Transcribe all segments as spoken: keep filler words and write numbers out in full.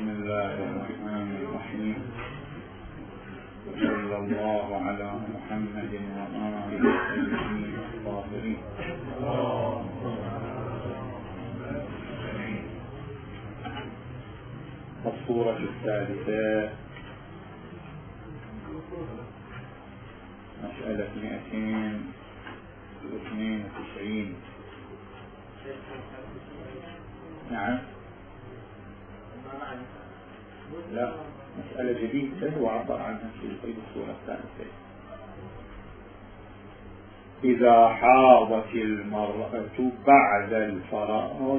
بسم الله الرحمن الرحيم. صلى الله على محمد وآله الطيبين الطاهرين. الصورة الثالثة مسألة مئتين واثنين وتسعين. نعم، لا، مسألة جديدة وعبر عنها في قيد الصورة الثالثة. إذا حاضت المرأة بعد الفراغ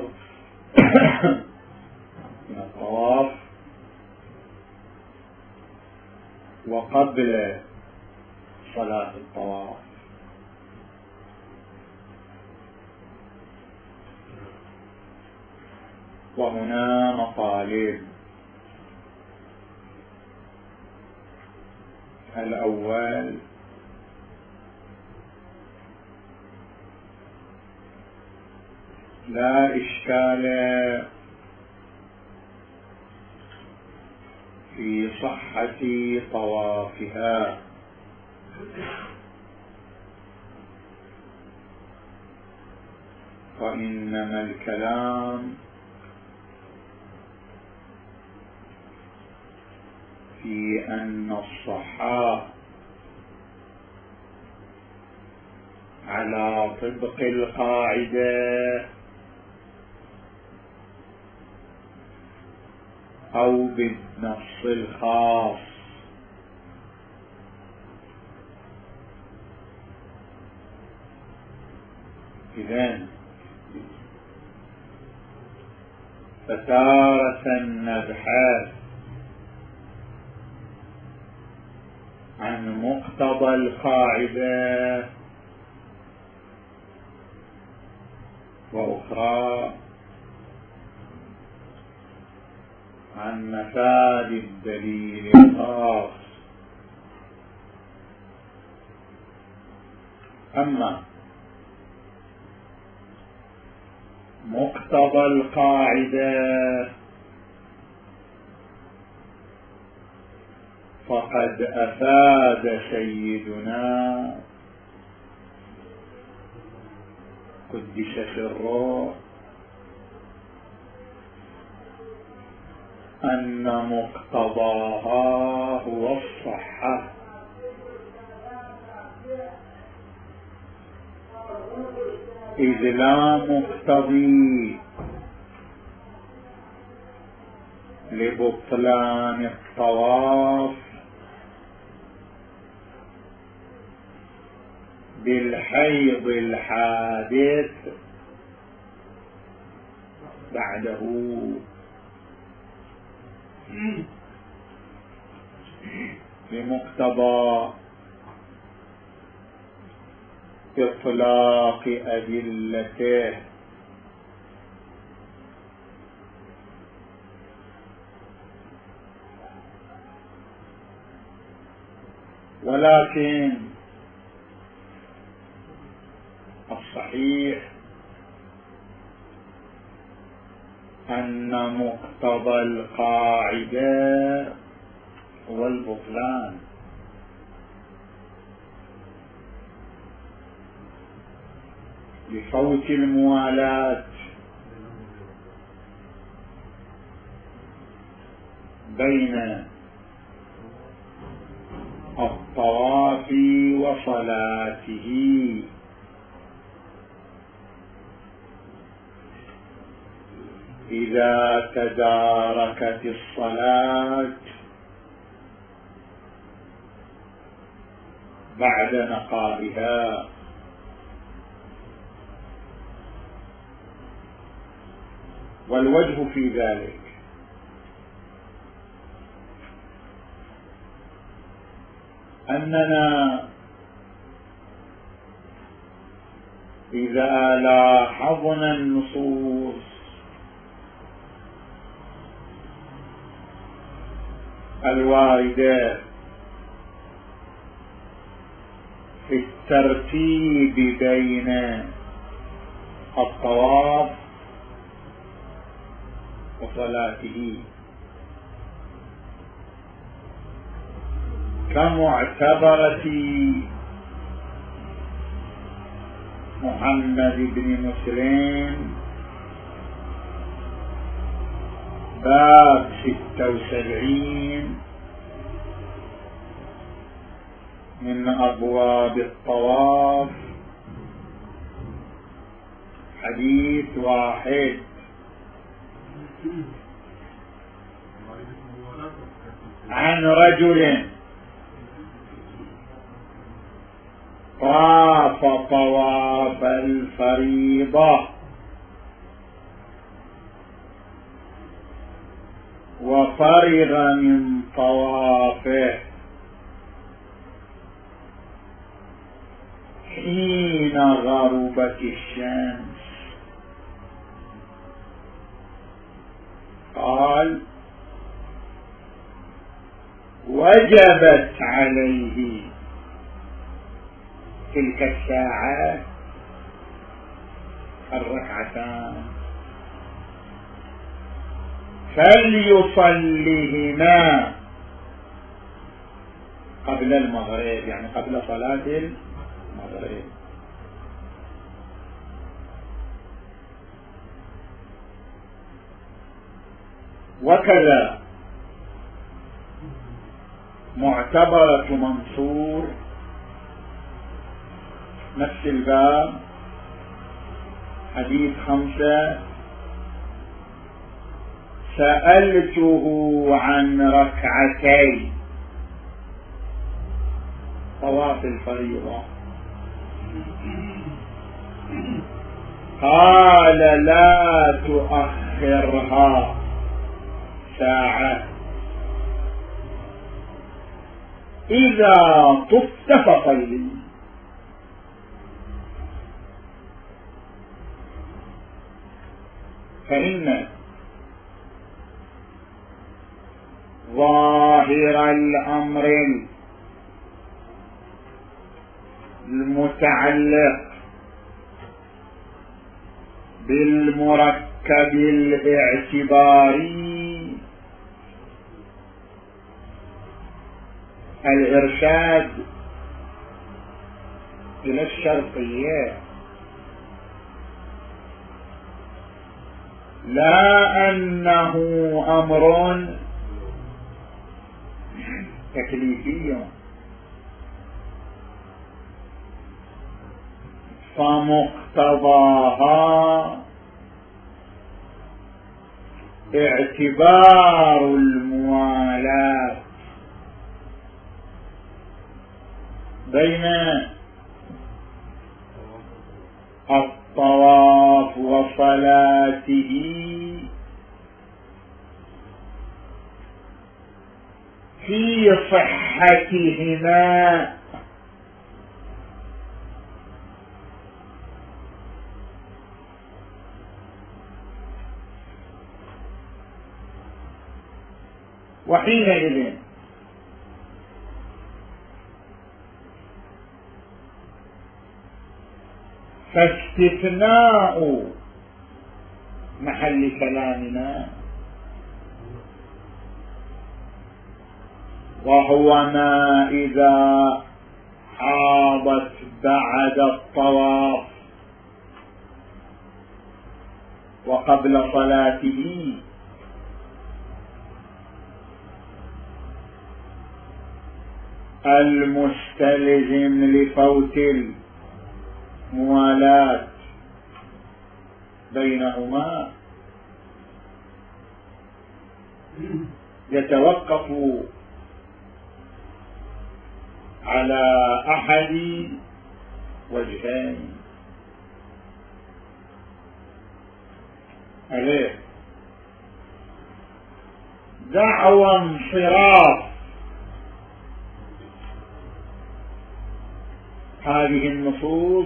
من الطواف وقبل صلاة الطواف، وهنا مطالب. الأول لا إشكال في صحة طوافها، وإنما الكلام في أن الصحة على طبق القاعدة أو بالنص الخاص. إذن فتارة نبحث عن مقتضى القاعدة، وأخرى عن مفاد الدليل الخاص. أما مقتضى القاعدة فقد أفاد سيدنا قدس سره أن مقتضاها هو الصحة، إذ لا مقتضي لبطلان الطواف بالحيض الحادث بعده، بمقتضى إطلاق أدلته. ولكن الصحيح أن مقتضى القاعدة هو البطلان، لفوت الموالاة بين الطواف وصلاته. إذا تداركت الصلاة بعد نقائها، والوجه في ذلك أننا إذا لاحظنا النصوص الواردة في الترتيب بين الطواف وصلاته، كمعتبرة محمد بن مسلم باب ستة وسبعين من أبواب الطواف، حديث واحد. عن رجل طاف طواف الفريضة وفرغ من طوافه حين غربت الشمس، قال: وجبت عليه تلك الساعات الركعتان فليصليهما قبل المغرب، يعني قبل صلاة المغرب. وكذا معتبرة منصور نفس الباب، حديث خمسة: سألته عن ركعتي طواف الفريضة قال: لا تؤخرها ساعة، إذا طفت فصلي. فإن ظاهر الأمر المتعلق بالمركب الاعتباري الإرشاد إلى الشرطية، لا أنه أمر تكليفي، فمقتضاها اعتبار الموالاة بين الطواف وصلاته في صحتهما، وحينئذ فاستثناء محل كلامنا وهو ما إذا حاضت بعد الطواف وقبل صلاته المستلزم لفوت الموالاة بينهما يتوقف على أحد وجهين: ألف دعوى انصراف هذه النصوص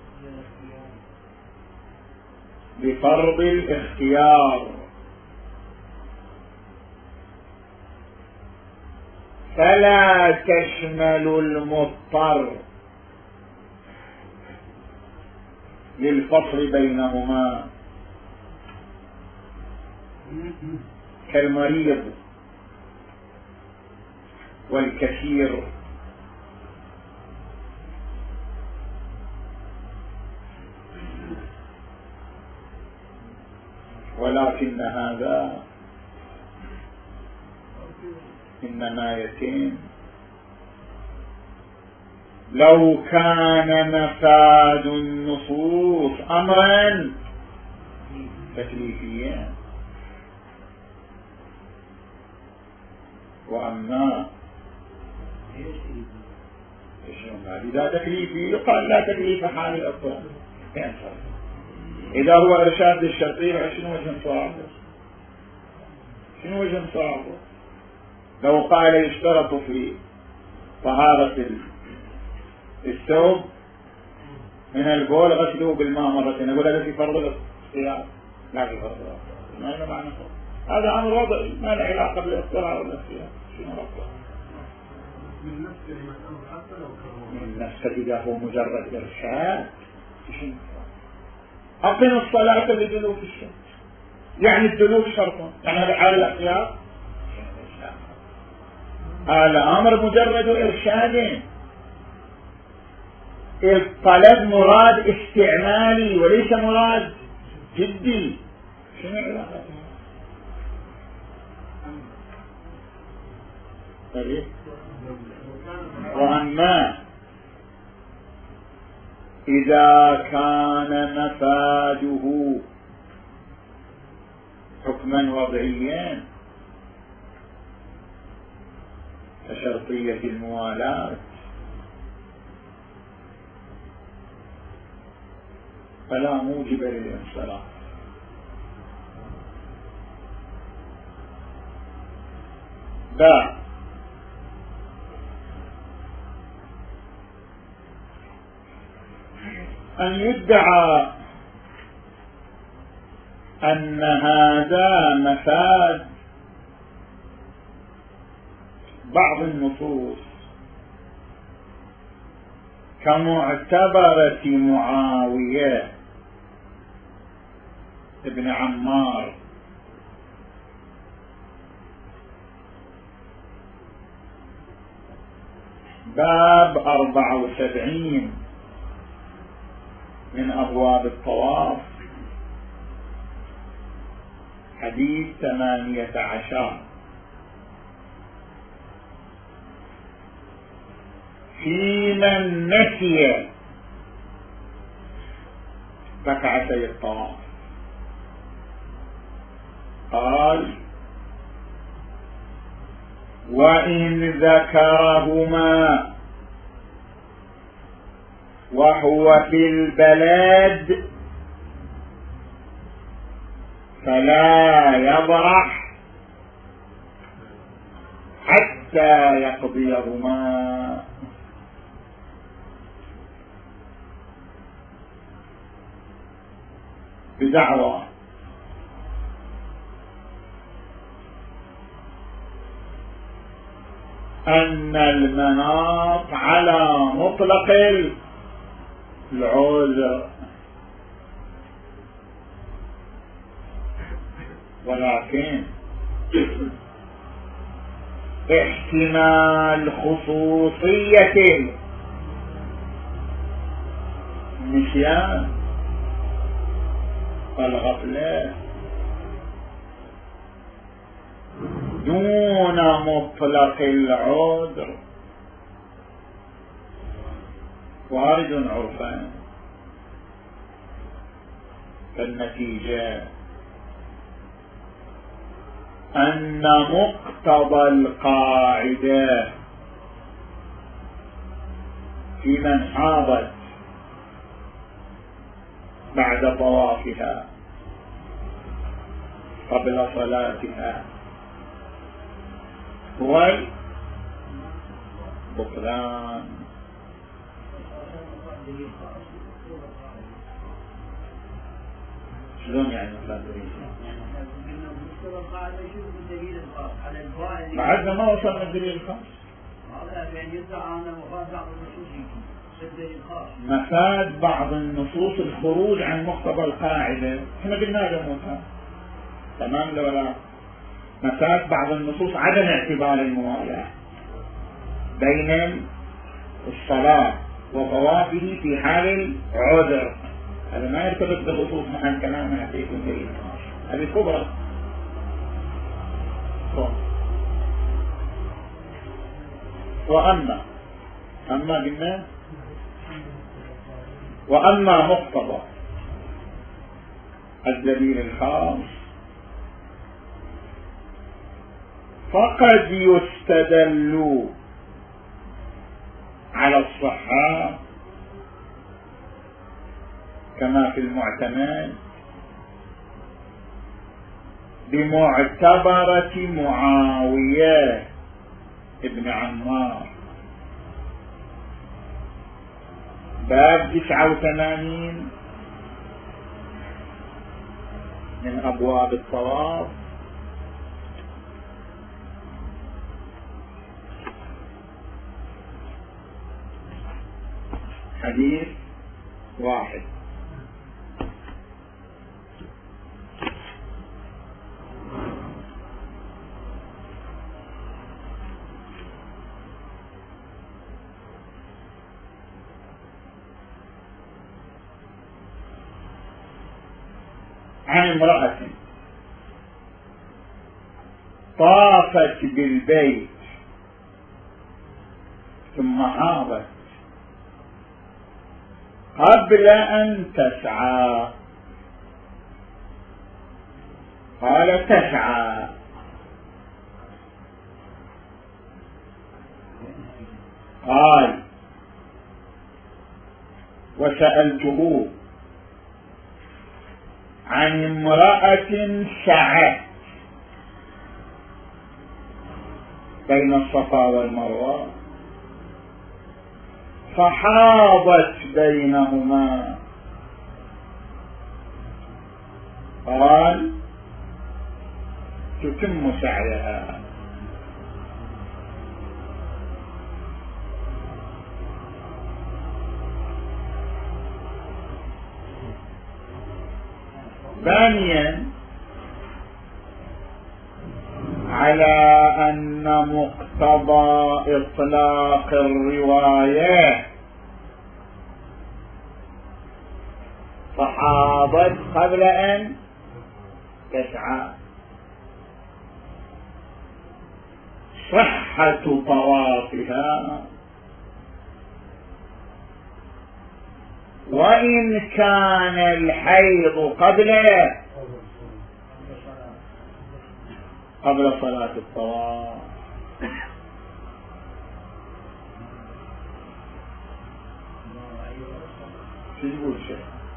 بفرض الاختيار، فلا تشمل المضطر للفصل بينهما كالمريض والكثير. ولكن هذا إنما يتم لو كان مفاد النصوص أمرا تكليفيا. وأما إذا تكليفي يقال لا تكليف حال الأفضل. إذا هو إرشاد للشرطية شنو وجه صوابه؟ شنو وجه صوابه؟ لو قال يشترط في طهارة الثوب من البول غسله بالماء مرتين، أقول هذا في فرض الاختيار؟ لا في فرض الاختيار. ما له معنى فرض. هذا أمر وضعي ما له علاقة بالاختيار والاختيار. شنو ربطه؟ من نفس كلمة أمر حتى لو كان من نفس إذا هو مجرد إرشاد. شنو؟ أقم الصلاة لدلوك الشمس، يعني الدلوك شرط، يعني هذا حال الاختيار. هذا أمر مجرد إرشاد. الطلب مراد استعمالي وليس مراد جدي. شنو علاقة؟ طيب. وأما إذا كان مفاده حكما وضعيا كشرطية الموالاة فلا موجب للانصراف. لا أن يدعى أن هذا مفاد بعض النصوص كمعتبرة معاوية ابن عمار باب أربعة وسبعين من أبواب الطواف حديث ثمانية عشر في من نسي ركعتي الطواف قال وإن ذكرهما وهو في البلد فلا يبرح حتى يقضيهما. بدعوى أن المناط على مطلق العذر، ولكن احتمال خصوصية النسيان والغفلة دون مطلق العذر وارد عرفان. فالنتيجة أن مقتضى القاعدة في من حاضت بعد طوافها قبل صلاتها هو بطلان. شلون يعني بطلان دليل؟ بعدنا ما وصلنا الدليل الخاص. مفاد بعض النصوص الخروج عن مقتضى القاعدة، احنا قلنا له مفاد تمام ولا لا؟ مفاد بعض النصوص عدم اعتبار الموالاة، بين الصلاة وطوافه في حال العذر. هذا ما يرتبط بخصوص مع الكلام يعطيكم به، هذه كبرى. وأما أما قلنا وأما مقتضى الدليل الخاص فقد يستدل على الصحة كما في المعتمد بمعتبرة معاوية ابن عمار باب تسعة وثمانين من أبواب الطواف. حديث واحد: عن امرأة طافت بالبيت ثم حاضت قبل أن تسعى. قال تسعى، قال وسألته عن امرأة سعت بين الصفا والمروة فحاضت بينهما. قال تتم سعيها. ثانيا على أن مقتضى إطلاق الرواية فحاضت قبل أن تسعى صحة طوافها، وإن كان الحيض قبل قبل صلاة الطواف. شو يقول شيء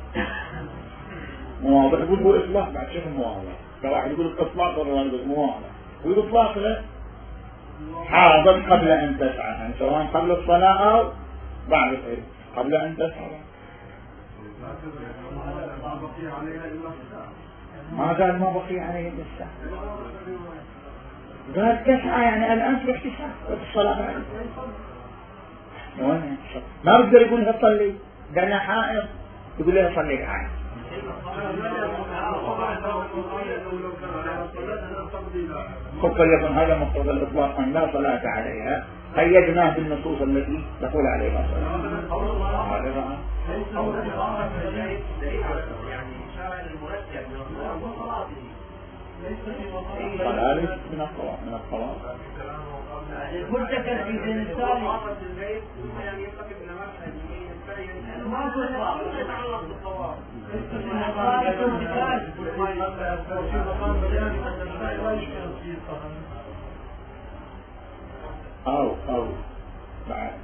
مواضح؟ يقول هو إطلاق بعد شيء مواضح. كواحد يقول الإطلاق والرواية مواضح، ويقول إطلاق له حاضر قبل أن تسعى، يعني سواء قبل الصلاة أو بعد الحيض قبل أن تسعى. ما قال ما بقي عليه إلا الساعة، قال تسعى يعني الآن تروح تسعى الصلاة. ما بقدر يقول لها صلي، قال حائض يقول لها صلي حائض. قل يكن هذا مقتضى الإطلاق أن لا صلاة عليها، قيدناه بالنصوص التي تقول عليها صلاة. صلاة من الطواف من الطواف المرتكز في الإنسان يعني يرتكب ما يتعلق بالطواف أو أو بعد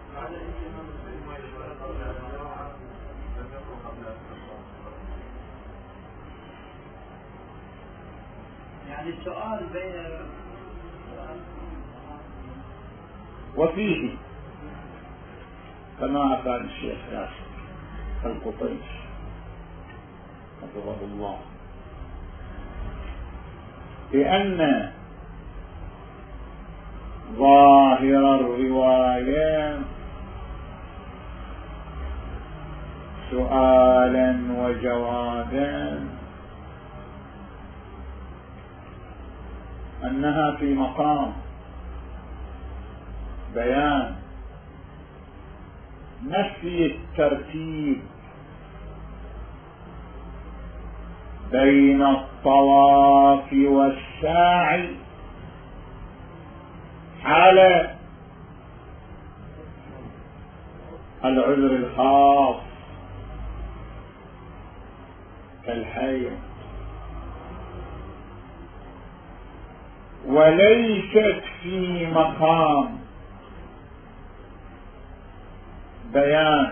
يعني السؤال بين وفيه كما قال الشيخ ياسر القطيش حفظه الله بأن ظاهر الرواية سؤالا وجوابا أنها في مقام بيان نفي الترتيب بين الطواف والسعي حال العذر الخاص كالحيض، وليست في مقام بيان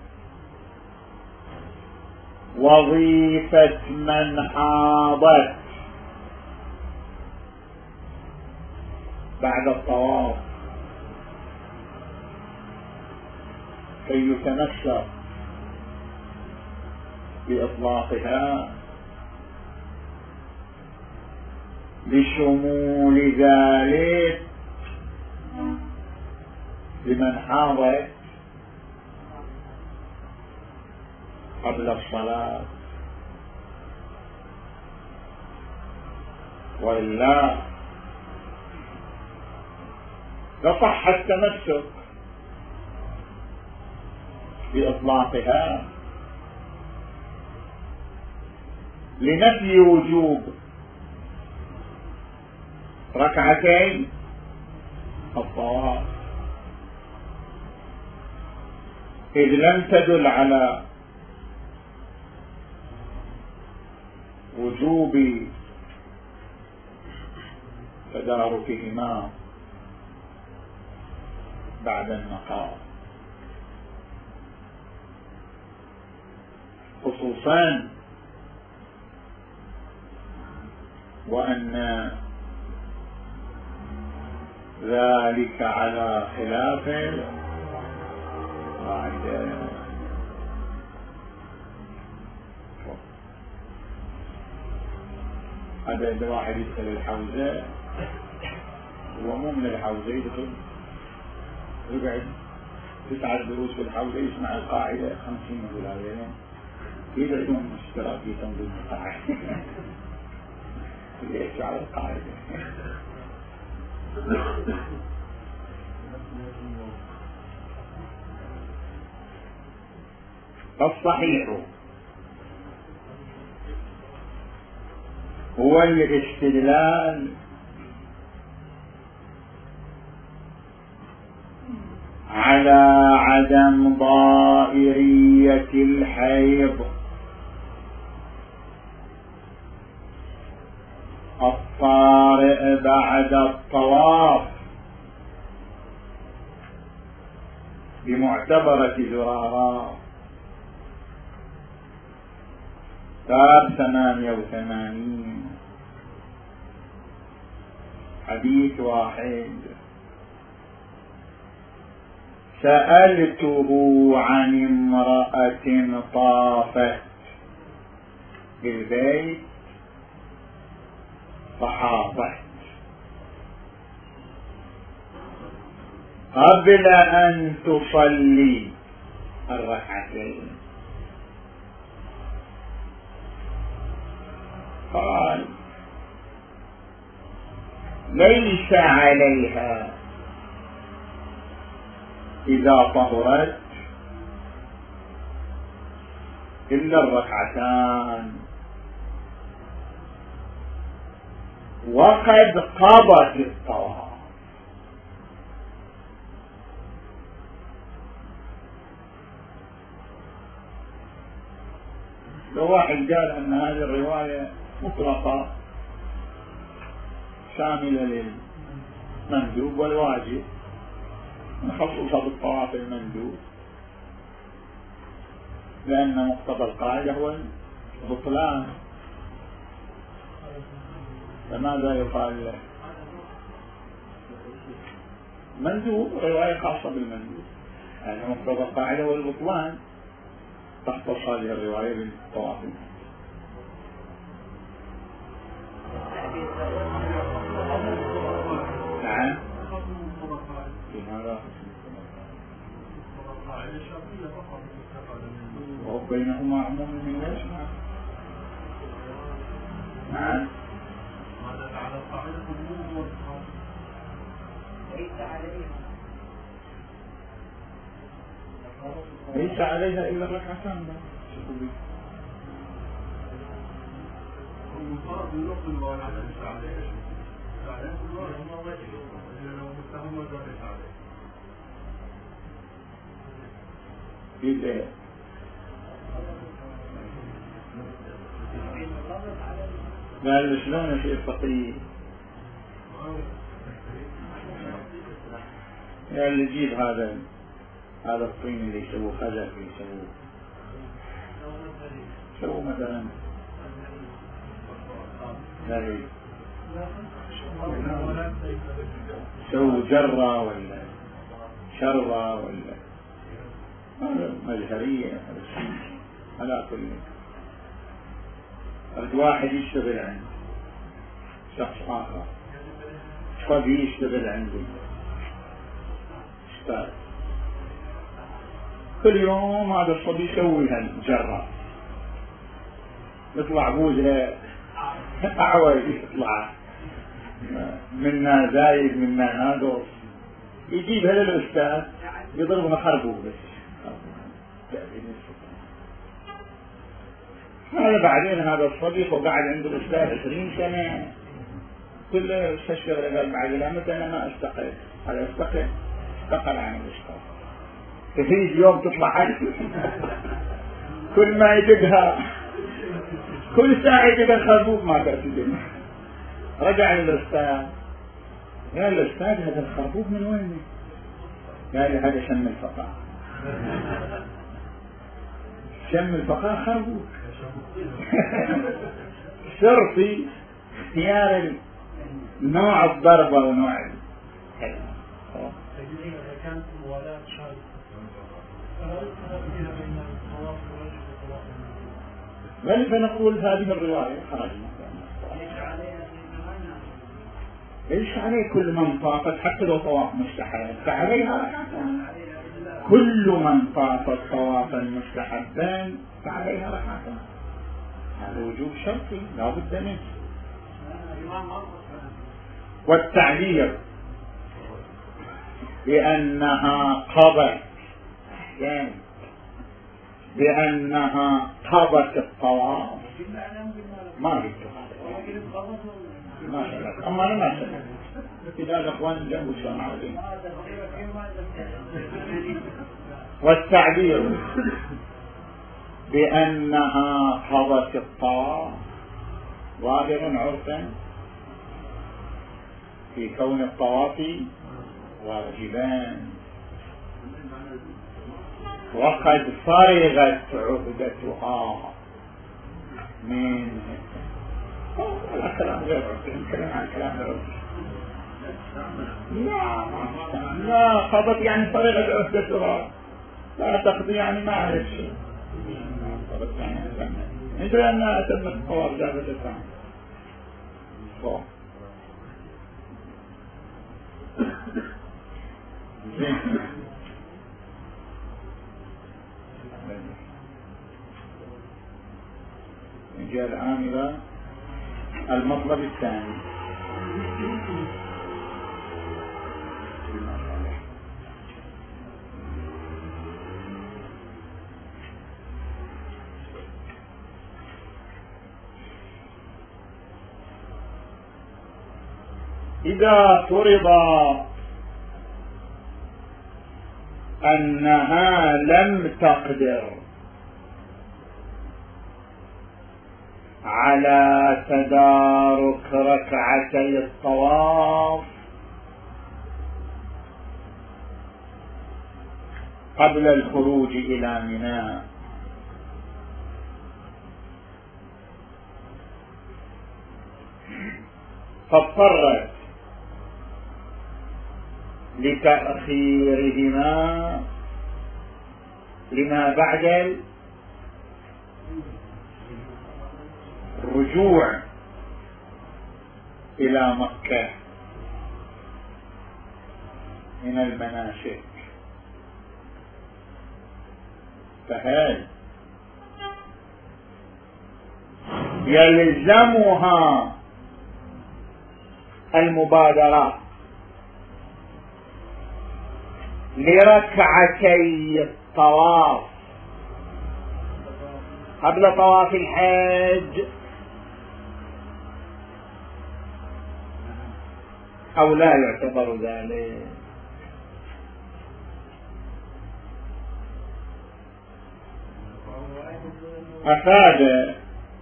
وظيفة من حاضت بعد الطواف كي يتمسك بإطلاقها لشمول ذلك لمن حاضت قبل الصلاة، وإلا لصح التمسك بإطلاقها لنفي وجوب ركعتين الطواف، إذ لم تدل على وجوب تداركهما بعد النقاء، خصوصا وأن ذلك على خلاف القاعدة. هذا إذا واحد يدخل الحوزة هو مو من الحوزة، يدخل يقعد تسعة دروس في الحوزة يسمع القاعدة خمسين ولايين كيف عندهم اشتراك في تنظيم القاعدة ليش على القاعدة. فالصحيح هو الاستدلال على عدم ضائرية الحيض الطارئ بعد الطواف بمعتبرة زرارة باب ثمانية وثمانين حديث واحد: سألته عن امرأة طافت بالبيت فحاضت قبل أن تصلي الركعتين، قال: ليس عليها إذا طهرت إلا الركعتان، وقد قضت الطواف. لو واحد قال أن هذه الرواية مطلقة شاملة للمندوب والواجب مخصوصة بالطواف المندوب، لأن مقتضى القاعدة هو البطلان، فماذا يقال له؟ مندوب، رواية خاصة بالمندوب، يعني مقتضى القاعدة هو البطلان، تختص هذه الرواية بالطواف. نعم. لماذا؟ وهو بينهما عموم من وجه. نعم. ليس عليها إلا الركعتان. قال شلون شيء فقير؟ قال اللي يجيب هذا هذا الطين اللي يسووه خزف يسووه سووا مثلا سووا جرة ولا شرة ولا مجهرية على كل الواحد يشتغل عند شخص آخر قد يشتغل عندي اشتغل كل يوم هذا الصبي يسوي هالجرة يطلع بوزه أعوج يطلع منا زايد منا ناقص يجيب هذا الأستاذ يضربه خربوه بس هذا بعدين هذا الصديق وقعد عند الأستاذ عشرين سنة كل استشغل قال بعد لا متى أنا ما أستقل هذا أستقل استقل عن الأستاذ تفيد يوم تطلع عنه كل ما يجدها كل ساعة يجد الخربوق ما تأتي رجع للأستاذ قال الأستاذ هذا الخربوق من وين؟ قال هذا شم الفقاع شم الفقاع خربوق شرطي اختيار نوع الضربة ونوع الكلمة. كانت موالاة شرط فهل فيها بين الطواف والطواف بل فنقول هذه الرواية خرجنا ليش عليه كل من طافت حتى لو طواف مستحب فعليها ركعتان كل من طافت طوافا مستحبا فعليها ركعتان هذا وجوب شرطي لا بد منه. والتعبير بأنها قضت يعني بأنها قضت الطواف ما قلت ما سمعت أما أنا ما سمعت إذا الأخوان جنبوا شلون عارفين. والتعبير بأنها قضت الطواف ظاهر عرفا في كون الطواف واجبان وقد فرغت عقدتها من لا كلام غير عرفي نتكلم عن كلام عرفي لا لا قضت يعني فرغت عقدتها لا تقضي يعني ما أعرف شيء قضت يعني ندري أنها أتمت الطواف جابت الثاني نجي الآن إلى المطلب الثاني. إذا فرض أنها لم تقدر على تدارك ركعتي الطواف قبل الخروج إلى منى فاضطرت لتأخيرهما لما بعد الرجوع إلى مكة من المناسك فهل يلزمها المبادرة لركعتي طواف قبل طواف الحج أو لا يعتبر ذلك؟ أفاد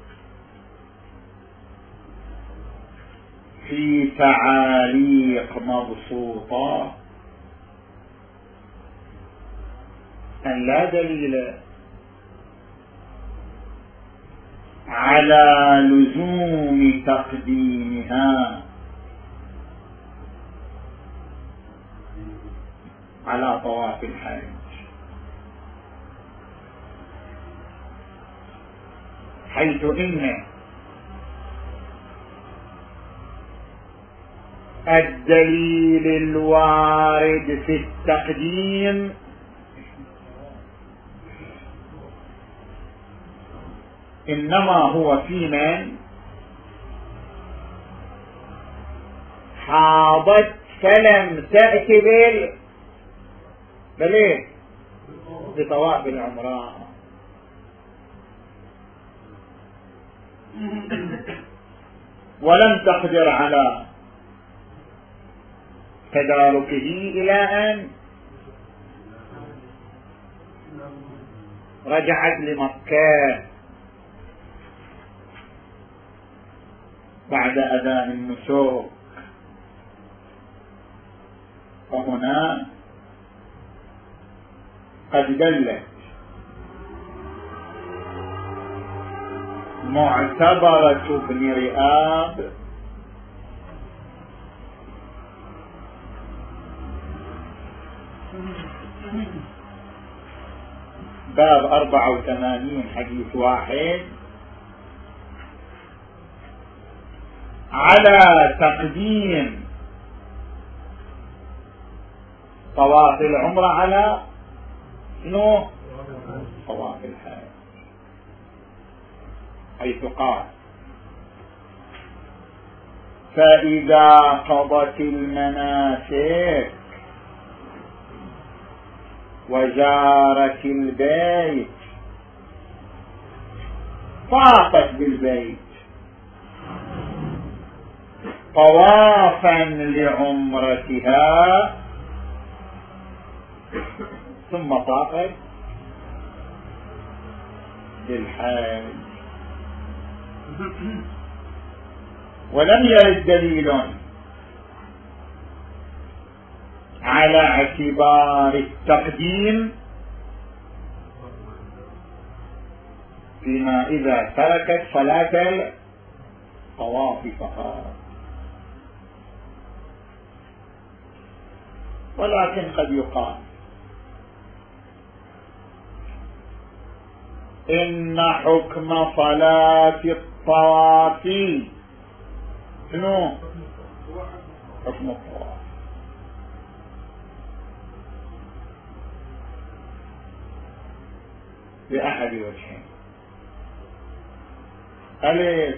في تعاليق مبسوطة أن لا دليل على لزوم تقديمها على طواف الحج، حيث إن الدليل الوارد في التقديم إنما هو في من حاضت فلم تأتي بال بل بطواف العمرة، ولم تقدر على تداركه إلى أن رجعت لمكة بعد أذان النسوك، فهنا قد دلت معتبرة ابن رئاب باب أربعة وثمانين حديث واحد على تقديم طواف العمرة على شنو؟ طواف الحج، حيث قال فإذا قضت المناسك وزارت البيت طافت بالبيت طوافا لعمرتها ثم طافت بالحج، ولم يرد دليل على اعتبار التقديم فيما إذا تركت صلاة الطواف فقط، ولكن قد يقال إن حكم صلاة الطواف شنو؟ حكم الطواف، بأحد وجهين: ألف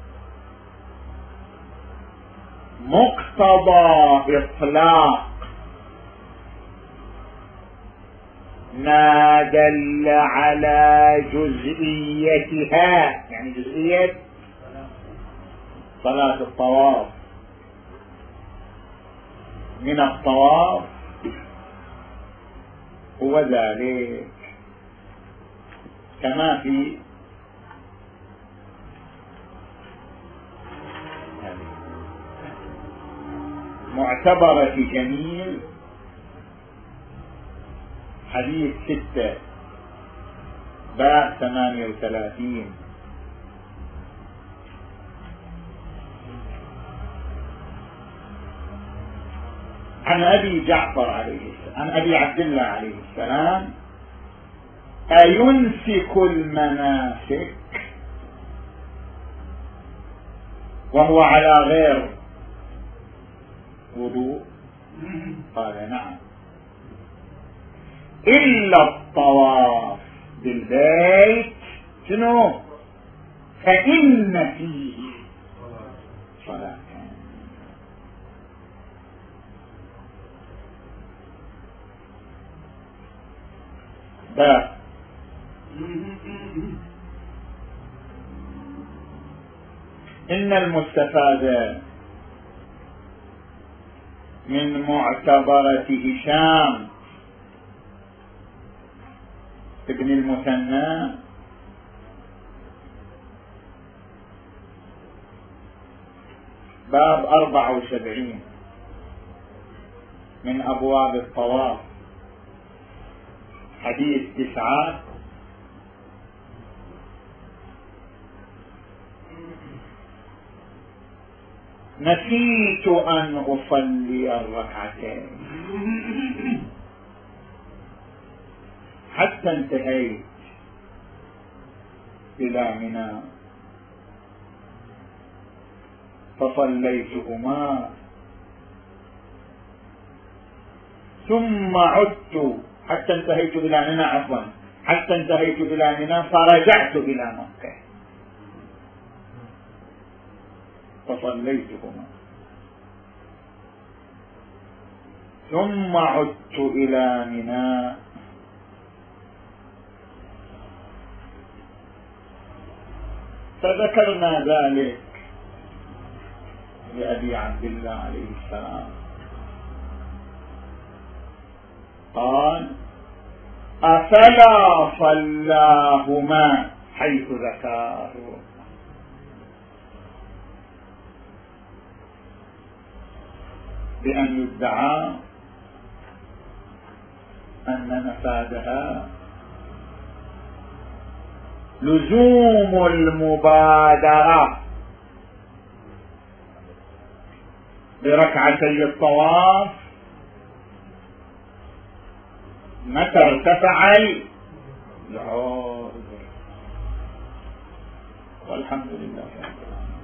مقتضى إطلاق ما دل على جزئيتها، يعني جزئية صلاة الطواف من الطواف هو ذلك، كما في معتبرة جميل حديث ستة باب ثمانية وثلاثين عن أبي جعفر عليه السلام عن أبي عبد الله عليه السلام: أينسك المناسك وهو على غير وضوء؟ قال: نعم، إلا الطواف بالبيت شنو؟ فإن فيه صلاة. باب إن المستفاد من معتبرة هشام ابن المثنى باب أربعة وسبعين من أبواب الطواف حديث تسعة نسيت أن أصلي الركعتين حتى انتهيت إلى منى فصليتهما ثم عدت حتى انتهيت إلى منى عفوا حتى انتهيت إلى منى فرجعت إلى مكة فصليتهما ثم عدت إلى منى فذكرنا ذلك لأبي عبد الله عليه السلام قال أفلا صلاهما حيث ذكر بأن يدعى أن مفادها لزوم المبادرة بركعتي الطواف متى ارتفع العذر والحمد لله.